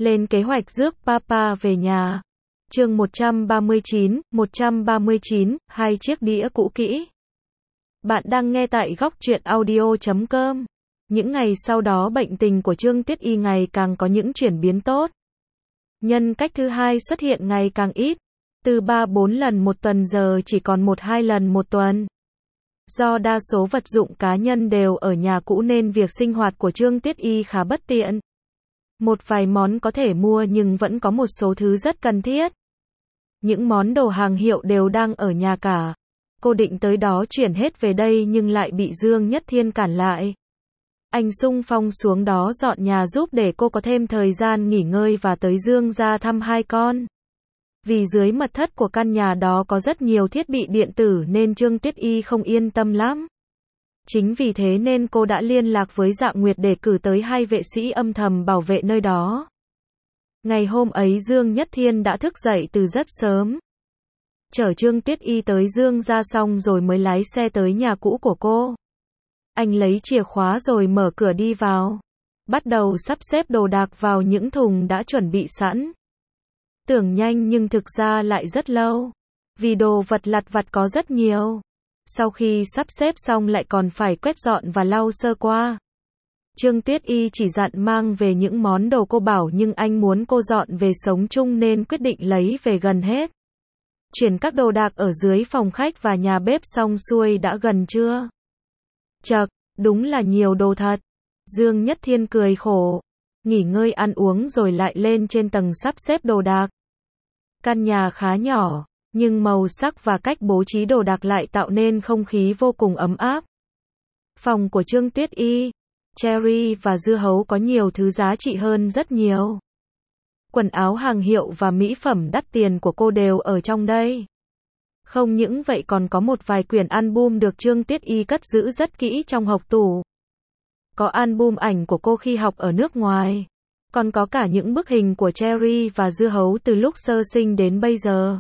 Lên kế hoạch rước Papa về nhà. Chương 139, hai chiếc đĩa cũ kỹ. Bạn đang nghe tại góc truyện audio.com. Những ngày sau đó bệnh tình của Trương Tuyết Y ngày càng có những chuyển biến tốt. Nhân cách thứ hai xuất hiện ngày càng ít. Từ 3-4 lần một tuần giờ chỉ còn 1-2 lần một tuần. Do đa số vật dụng cá nhân đều ở nhà cũ nên việc sinh hoạt của Trương Tuyết Y khá bất tiện. Một vài món có thể mua nhưng vẫn có một số thứ rất cần thiết. Những món đồ hàng hiệu đều đang ở nhà cả. Cô định tới đó chuyển hết về đây nhưng lại bị Dương Nhất Thiên cản lại. Anh xung phong xuống đó dọn nhà giúp để cô có thêm thời gian nghỉ ngơi và tới Dương gia thăm hai con. Vì dưới mật thất của căn nhà đó có rất nhiều thiết bị điện tử nên Trương Tuyết Y không yên tâm lắm. Chính vì thế nên cô đã liên lạc với Dạ Nguyệt để cử tới 2 vệ sĩ âm thầm bảo vệ nơi đó. Ngày hôm ấy Dương Nhất Thiên đã thức dậy từ rất sớm. Chở Trương Tuyết Y tới Dương gia xong rồi mới lái xe tới nhà cũ của cô. Anh lấy chìa khóa rồi mở cửa đi vào. Bắt đầu sắp xếp đồ đạc vào những thùng đã chuẩn bị sẵn. Tưởng nhanh nhưng thực ra lại rất lâu. Vì đồ vật lặt vặt có rất nhiều. Sau khi sắp xếp xong lại còn phải quét dọn và lau sơ qua. Trương Tuyết Y chỉ dặn mang về những món đồ cô bảo nhưng anh muốn cô dọn về sống chung nên quyết định lấy về gần hết. Chuyển các đồ đạc ở dưới phòng khách và nhà bếp xong xuôi đã gần trưa. Chậc, đúng là nhiều đồ thật. Dương Nhất Thiên cười khổ. Nghỉ ngơi ăn uống rồi lại lên trên tầng sắp xếp đồ đạc. Căn nhà khá nhỏ, nhưng màu sắc và cách bố trí đồ đạc lại tạo nên không khí vô cùng ấm áp. Phòng của Trương Tuyết Y, cherry và dưa hấu có nhiều thứ giá trị hơn rất nhiều. Quần áo hàng hiệu và mỹ phẩm đắt tiền của cô đều ở trong đây. Không những vậy còn có một vài quyển album được Trương Tuyết Y cất giữ rất kỹ trong hộc tủ. Có album ảnh của cô khi học ở nước ngoài. Còn có cả những bức hình của cherry và dưa hấu từ lúc sơ sinh đến bây giờ.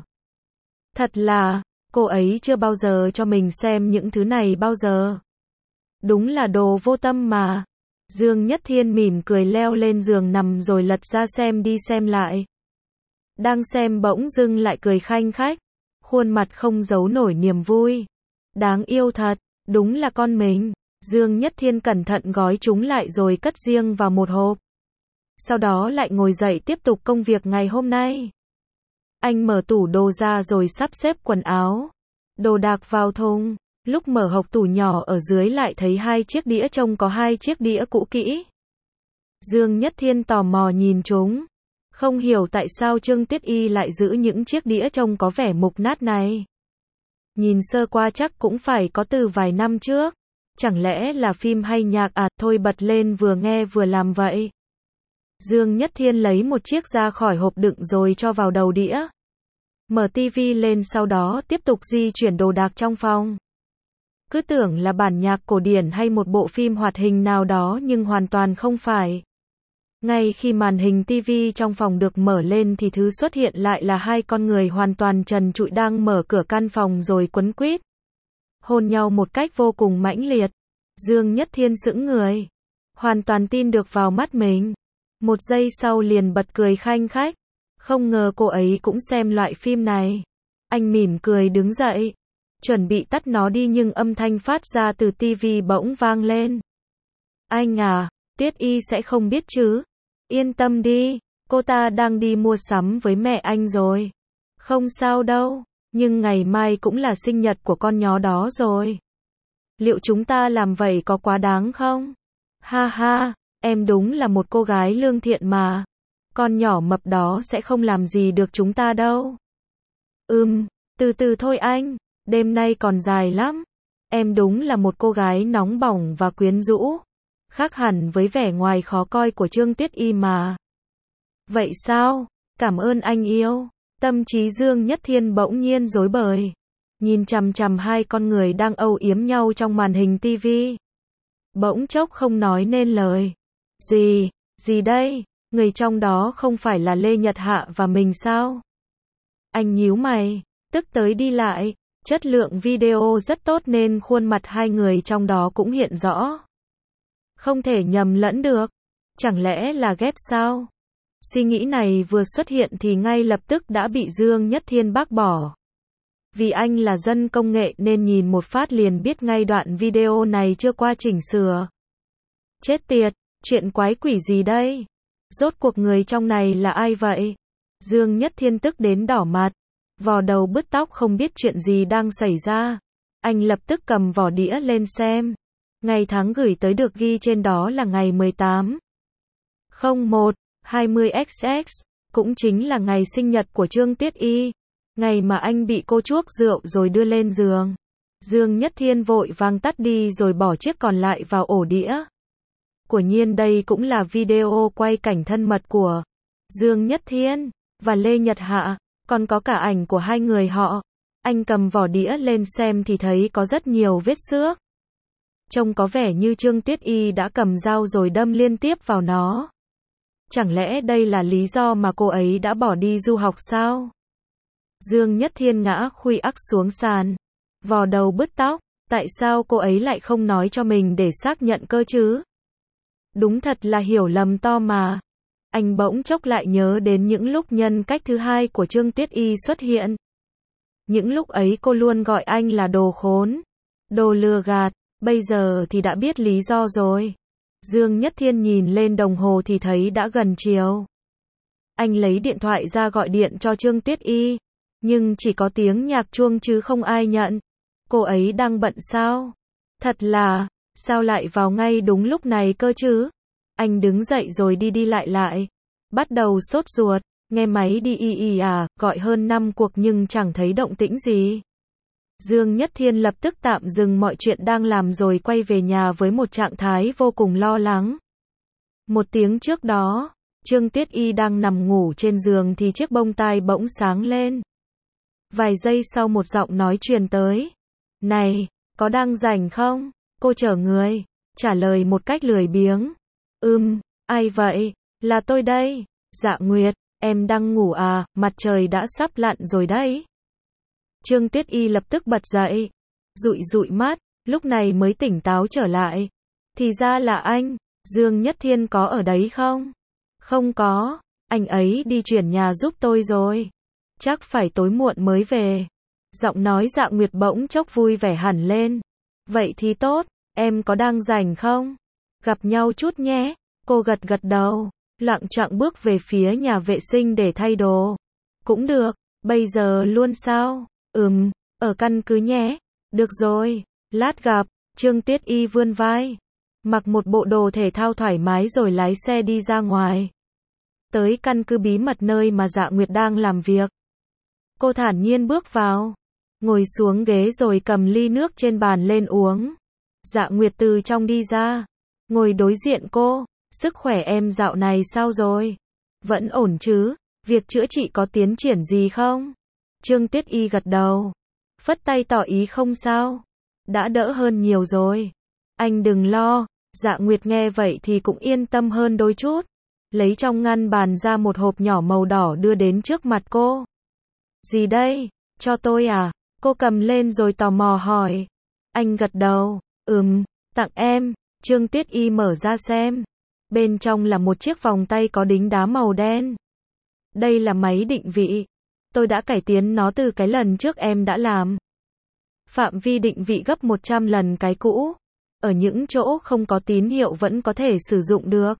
Thật là, cô ấy chưa bao giờ cho mình xem những thứ này bao giờ. Đúng là đồ vô tâm mà. Dương Nhất Thiên mỉm cười leo lên giường nằm rồi lật ra xem đi xem lại. Đang xem bỗng dưng lại cười khanh khách. Khuôn mặt không giấu nổi niềm vui. Đáng yêu thật, đúng là con mình. Dương Nhất Thiên cẩn thận gói chúng lại rồi cất riêng vào một hộp. Sau đó lại ngồi dậy tiếp tục công việc ngày hôm nay. Anh mở tủ đồ ra rồi sắp xếp quần áo, đồ đạc vào thùng. Lúc mở hộc tủ nhỏ ở dưới lại thấy 2 chiếc đĩa trông có 2 chiếc đĩa cũ kỹ. Dương Nhất Thiên tò mò nhìn chúng. Không hiểu tại sao Trương Tuyết Y lại giữ những chiếc đĩa trông có vẻ mục nát này. Nhìn sơ qua chắc cũng phải có từ vài năm trước. Chẳng lẽ là phim hay nhạc à, thôi bật lên vừa nghe vừa làm vậy. Dương Nhất Thiên lấy một chiếc ra khỏi hộp đựng rồi cho vào đầu đĩa. Mở tivi lên sau đó tiếp tục di chuyển đồ đạc trong phòng. Cứ tưởng là bản nhạc cổ điển hay một bộ phim hoạt hình nào đó nhưng hoàn toàn không phải. Ngay khi màn hình tivi trong phòng được mở lên thì thứ xuất hiện lại là 2 con người hoàn toàn trần trụi đang mở cửa căn phòng rồi quấn quýt. Hôn nhau một cách vô cùng mãnh liệt. Dương Nhất Thiên sững người. Hoàn toàn tin được vào mắt mình. Một giây sau liền bật cười khanh khách. Không ngờ cô ấy cũng xem loại phim này. Anh mỉm cười đứng dậy. Chuẩn bị tắt nó đi nhưng âm thanh phát ra từ tivi bỗng vang lên. Anh à, Tuyết Y sẽ không biết chứ. Yên tâm đi, cô ta đang đi mua sắm với mẹ anh rồi. Không sao đâu, nhưng ngày mai cũng là sinh nhật của con nhó đó rồi. Liệu chúng ta làm vậy có quá đáng không? Ha ha, em đúng là một cô gái lương thiện mà. Con nhỏ mập đó sẽ không làm gì được chúng ta đâu. Từ từ thôi anh, đêm nay còn dài lắm. Em đúng là một cô gái nóng bỏng và quyến rũ. Khác hẳn với vẻ ngoài khó coi của Trương Tuyết Y mà. Vậy sao? Cảm ơn anh yêu. Tâm trí Dương Nhất Thiên bỗng nhiên rối bời. Nhìn chằm chằm 2 con người đang âu yếm nhau trong màn hình tivi. Bỗng chốc không nói nên lời. Gì đây? Người trong đó không phải là Lê Nhật Hạ và mình sao? Anh nhíu mày, tức tới đi lại. Chất lượng video rất tốt nên khuôn mặt 2 người trong đó cũng hiện rõ. Không thể nhầm lẫn được. Chẳng lẽ là ghép sao? Suy nghĩ này vừa xuất hiện thì ngay lập tức đã bị Dương Nhất Thiên bác bỏ. Vì anh là dân công nghệ nên nhìn một phát liền biết ngay đoạn video này chưa qua chỉnh sửa. Chết tiệt, chuyện quái quỷ gì đây? Rốt cuộc người trong này là ai vậy? Dương Nhất Thiên tức đến đỏ mặt, vò đầu bứt tóc không biết chuyện gì đang xảy ra. Anh lập tức cầm vỏ đĩa lên xem. Ngày tháng gửi tới được ghi trên đó là ngày 18/01/20XX, cũng chính là ngày sinh nhật của Trương Tuyết Y. Ngày mà anh bị cô chuốc rượu rồi đưa lên giường. Dương Nhất Thiên vội vàng tắt đi rồi bỏ chiếc còn lại vào ổ đĩa. Quả nhiên đây cũng là video quay cảnh thân mật của Dương Nhất Thiên và Lê Nhật Hạ, còn có cả ảnh của hai người họ. Anh cầm vỏ đĩa lên xem thì thấy có rất nhiều vết xước. Trông có vẻ như Trương Tuyết Y đã cầm dao rồi đâm liên tiếp vào nó. Chẳng lẽ đây là lý do mà cô ấy đã bỏ đi du học sao? Dương Nhất Thiên ngã khuỵu ắc xuống sàn, vò đầu bứt tóc, tại sao cô ấy lại không nói cho mình để xác nhận cơ chứ? Đúng thật là hiểu lầm to mà. Anh bỗng chốc lại nhớ đến những lúc nhân cách thứ hai của Trương Tuyết Y xuất hiện. Những lúc ấy cô luôn gọi anh là đồ khốn, đồ lừa gạt, bây giờ thì đã biết lý do rồi. Dương Nhất Thiên nhìn lên đồng hồ thì thấy đã gần chiều. Anh lấy điện thoại ra gọi điện cho Trương Tuyết Y, nhưng chỉ có tiếng nhạc chuông chứ không ai nhận. Cô ấy đang bận sao? Thật là, sao lại vào ngay đúng lúc này cơ chứ? Anh đứng dậy rồi đi lại. Bắt đầu sốt ruột, nghe máy đi gọi hơn 5 cuộc nhưng chẳng thấy động tĩnh gì. Dương Nhất Thiên lập tức tạm dừng mọi chuyện đang làm rồi quay về nhà với một trạng thái vô cùng lo lắng. Một tiếng trước đó, Trương Tuyết Y đang nằm ngủ trên giường thì chiếc bông tai bỗng sáng lên. Vài giây sau một giọng nói truyền tới. Này, có đang rảnh không? Cô chở người. Trả lời một cách lười biếng. Ai vậy? Là tôi đây. Dạ Nguyệt, em đang ngủ à, mặt trời đã sắp lặn rồi đấy. Trương Tuyết Y lập tức bật dậy. Dụi mắt, lúc này mới tỉnh táo trở lại. Thì ra là anh, Dương Nhất Thiên có ở đấy không? Không có, anh ấy đi chuyển nhà giúp tôi rồi. Chắc phải tối muộn mới về. Giọng nói Dạ Nguyệt bỗng chốc vui vẻ hẳn lên. Vậy thì tốt, em có đang rảnh không? Gặp nhau chút nhé. Cô gật đầu, loạng choạng bước về phía nhà vệ sinh để thay đồ. Cũng được, bây giờ luôn sao? Ở căn cứ nhé. Được rồi, lát gặp. Trương Tuyết Y vươn vai, mặc một bộ đồ thể thao thoải mái rồi lái xe đi ra ngoài. Tới căn cứ bí mật nơi mà Dạ Nguyệt đang làm việc. Cô thản nhiên bước vào, ngồi xuống ghế rồi cầm ly nước trên bàn lên uống. Dạ Nguyệt từ trong đi ra, ngồi đối diện cô. Sức khỏe em dạo này sao rồi? Vẫn ổn chứ? Việc chữa trị có tiến triển gì không? Trương Tuyết Y gật đầu, phất tay tỏ ý không sao. Đã đỡ hơn nhiều rồi. Anh đừng lo. Dạ Nguyệt nghe vậy thì cũng yên tâm hơn đôi chút. Lấy trong ngăn bàn ra một hộp nhỏ màu đỏ đưa đến trước mặt cô. Gì đây? Cho tôi à? Cô cầm lên rồi tò mò hỏi. Anh gật đầu. Tặng em. Trương Tuyết Y mở ra xem. Bên trong là một chiếc vòng tay có đính đá màu đen. Đây là máy định vị. Tôi đã cải tiến nó từ cái lần trước em đã làm. Phạm vi định vị gấp 100 lần cái cũ. Ở những chỗ không có tín hiệu vẫn có thể sử dụng được.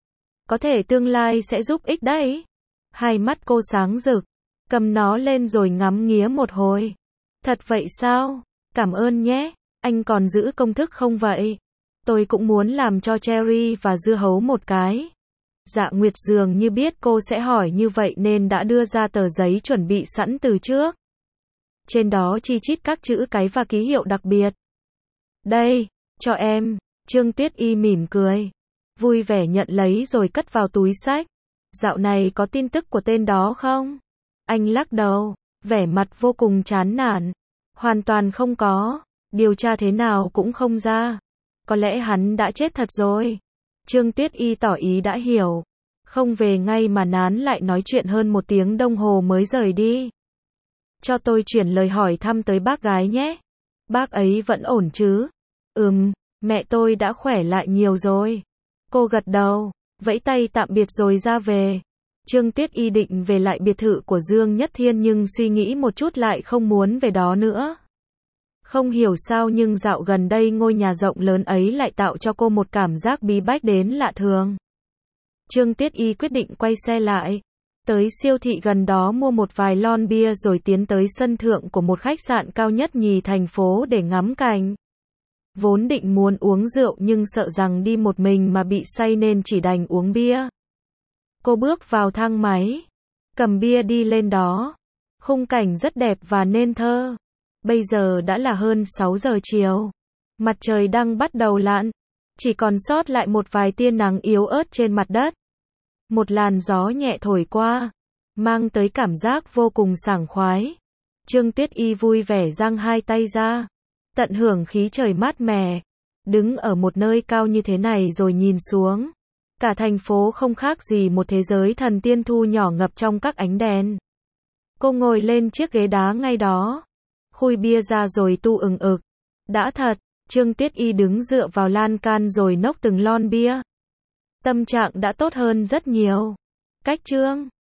Có thể tương lai sẽ giúp ích đấy. Hai mắt cô sáng rực, cầm nó lên rồi ngắm nghía một hồi. Thật vậy sao? Cảm ơn nhé. Anh còn giữ công thức không vậy? Tôi cũng muốn làm cho cherry và dưa hấu một cái. Dạ Nguyệt dường như biết cô sẽ hỏi như vậy nên đã đưa ra tờ giấy chuẩn bị sẵn từ trước. Trên đó chi chít các chữ cái và ký hiệu đặc biệt. Đây, cho em. Trương Tuyết Y mỉm cười, vui vẻ nhận lấy rồi cất vào túi xách. Dạo này có tin tức của tên đó không? Anh lắc đầu, vẻ mặt vô cùng chán nản. Hoàn toàn không có. Điều tra thế nào cũng không ra. Có lẽ hắn đã chết thật rồi. Trương Tuyết Y tỏ ý đã hiểu. Không về ngay mà nán lại nói chuyện hơn 1 tiếng đồng hồ mới rời đi. Cho tôi chuyển lời hỏi thăm tới bác gái nhé. Bác ấy vẫn ổn chứ? Mẹ tôi đã khỏe lại nhiều rồi. Cô gật đầu, vẫy tay tạm biệt rồi ra về. Trương Tuyết Y định về lại biệt thự của Dương Nhất Thiên nhưng suy nghĩ một chút lại không muốn về đó nữa. Không hiểu sao nhưng dạo gần đây ngôi nhà rộng lớn ấy lại tạo cho cô một cảm giác bí bách đến lạ thường. Trương Tuyết Y quyết định quay xe lại, tới siêu thị gần đó mua một vài lon bia rồi tiến tới sân thượng của một khách sạn cao nhất nhì thành phố để ngắm cảnh. Vốn định muốn uống rượu nhưng sợ rằng đi một mình mà bị say nên chỉ đành uống bia. Cô bước vào thang máy, cầm bia đi lên đó. Khung cảnh rất đẹp và nên thơ. Bây giờ đã là hơn 6 giờ chiều. Mặt trời đang bắt đầu lặn, chỉ còn sót lại một vài tia nắng yếu ớt trên mặt đất. Một làn gió nhẹ thổi qua, mang tới cảm giác vô cùng sảng khoái. Trương Tuyết Y vui vẻ giang hai tay ra, tận hưởng khí trời mát mẻ. Đứng ở một nơi cao như thế này rồi nhìn xuống, cả thành phố không khác gì một thế giới thần tiên thu nhỏ ngập trong các ánh đèn. Cô ngồi lên chiếc ghế đá ngay đó, khui bia ra rồi tu ừng ực. Đã thật, Trương Tuyết Y đứng dựa vào lan can rồi nốc từng lon bia. Tâm trạng đã tốt hơn rất nhiều. Cách Trương